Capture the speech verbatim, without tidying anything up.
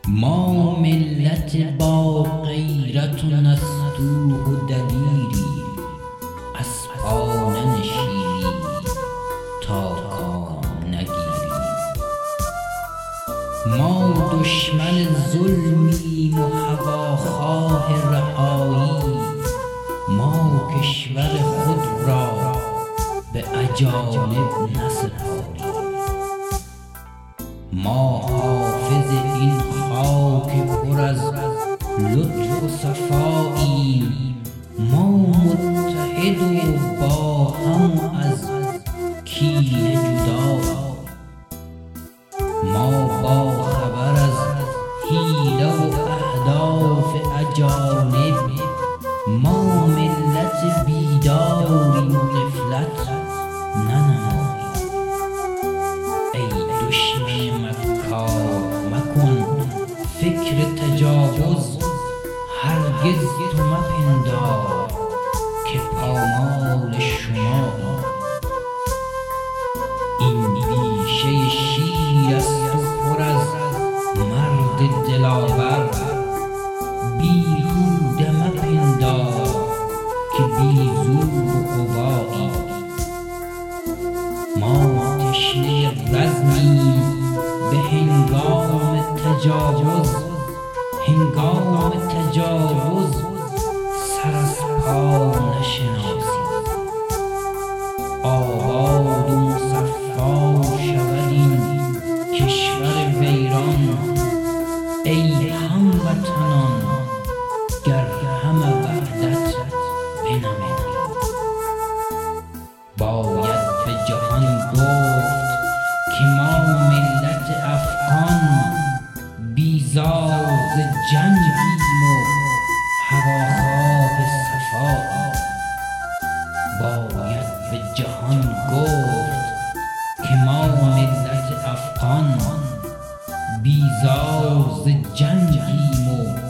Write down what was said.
ما ملت با غیرت و نستوه و دلیری، اسپانه نشینی تا کام نگیری. ما دشمن ظلمیم و هواخواه رهایی، ما کشور خود را به اجانب نسپاریم. ما حافظ این خاک پر از لطف و صفاییم، ما متحد و با هم از کینه جدا. ما با خبر از حیله و اهداف اجانب، ما ملت بیداریم و غفلت ننماییم. ای دشمن مکار مکن فکر تجاوز، هرگز تو مپندار که پامال شما. این بیشه شیر است و پر از مرد دلاور، بیهوده مپندار که بی زور و قوایی. ما تشنه رزمیم به هنگام تجاوز، هنگام تجاوز سر از پا نشناسیم. آباد و مصفا شود این کشور ویران، ای هموطنان گر همه وحدت بنماییم. باید به جهان گفت که ما ملت افغان، بیزار ز جنگیم و هواخواه صفا. باید به جهان گفت که ما ملت افغان، بیزار ز جنگیم و